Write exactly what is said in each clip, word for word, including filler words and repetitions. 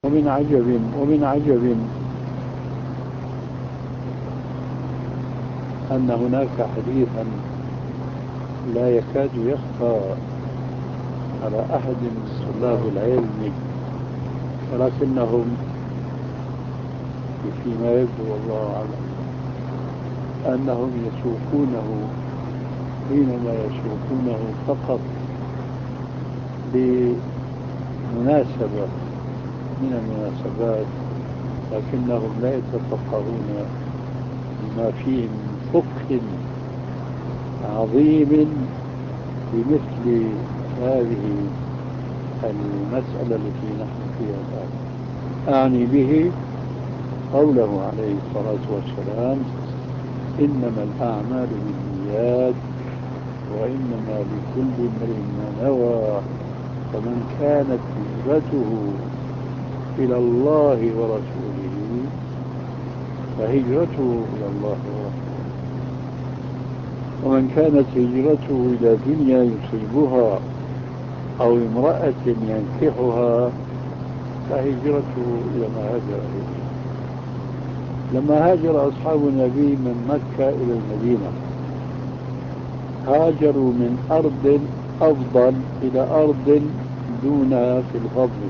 ومن عجب ومن عجب أن هناك حديثا لا يكاد يخفى على أحد من طلاب العلم، ولكنهم فيما يبدو والله أعلم أنهم يسوقونه حينما يسوقونه فقط بمناسبة من المناسبات، لكنهم لا يتفقهون بما فيه من فقه عظيم بمثل هذه المسألة التي نحن فيها الآن. أعني به قوله عليه الصلاة والسلام: إنما الأعمال بالنيات وإنما لكل امرئ ما نوى، فمن كانت هجرته إلى الله ورسوله فهجرته إلى الله ورسوله، ومن كانت هجرته إلى دنيا يصيبها أو امرأة ينكحها فهجرته إلى ما هاجر إليه. لما هاجر أصحاب النبي من مكة إلى المدينة هاجروا من أرض أفضل إلى أرض دونها في الفضل.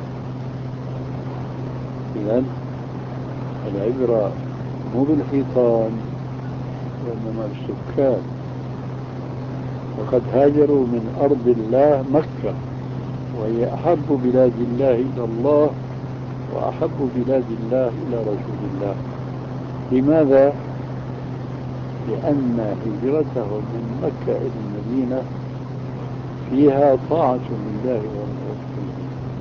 إذن العبرة مو بالحيطان وإنما بالسكان. وقد هاجروا من أرض الله مكة، وهي أحب بلاد الله إلى الله وأحب بلاد الله إلى رسول الله. لماذا؟ لأن هجرتهم من مكة إلى المدينة فيها طاعة لله ورسوله،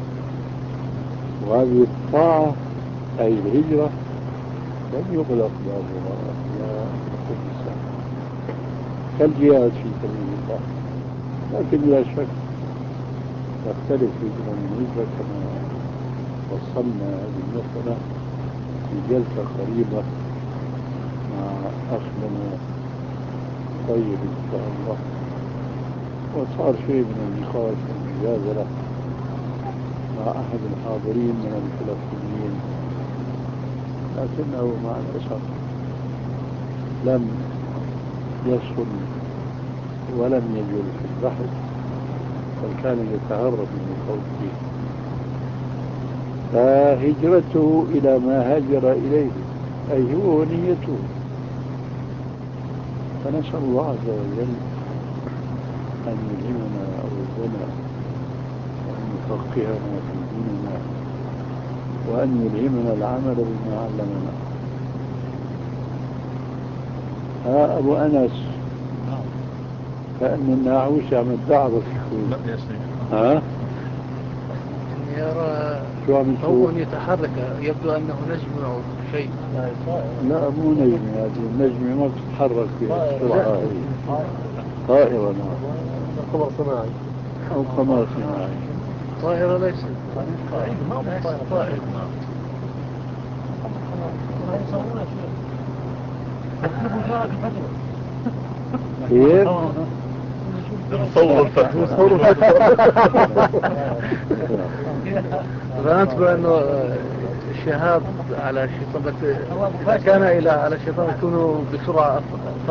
وهذه الطاعة أي الهجرة لم يغلق بابها لا تحدث كالجهاد في سبيل الله، لكن لا شك تختلف هجرة من هجرة كما وصلنا هذه المسألة في جلسة قريبة مع أخنا طيب إن شاء الله، وصار شيء من النقاش والمجادلة مع أحد الحاضرين من الفلسطينيين، لكنه مع الأسف لم يصل ولم يجل في البحث، بل كان يتهرب من القول فيه. فهجرته إلى ما هاجر إليه أي هو ونيته. فنسأل الله عز وجل أن يلهمنا رشدنا وأن يفقهنا في ديننا وأن يلهمنا العمل بما علمنا. ها أبو أنس، كأن الناعوش عم تدعبك لا يا سيدي. ها؟ إني أرى شو عم تشوف؟ كون يتحرك، يبدو أنه نجم أو شيء. لا مو نجم، هذه النجمة ما بتتحرك بسرعة. طائرة. نعم. قمر صناعي أو قمر صناعي. طائرة ليست طائرة. كيف؟ نصور الفتوى. ظننت بأنه شهاب على شيطان، إذا كان إلى على شيطان يكون بسرعة أفضل.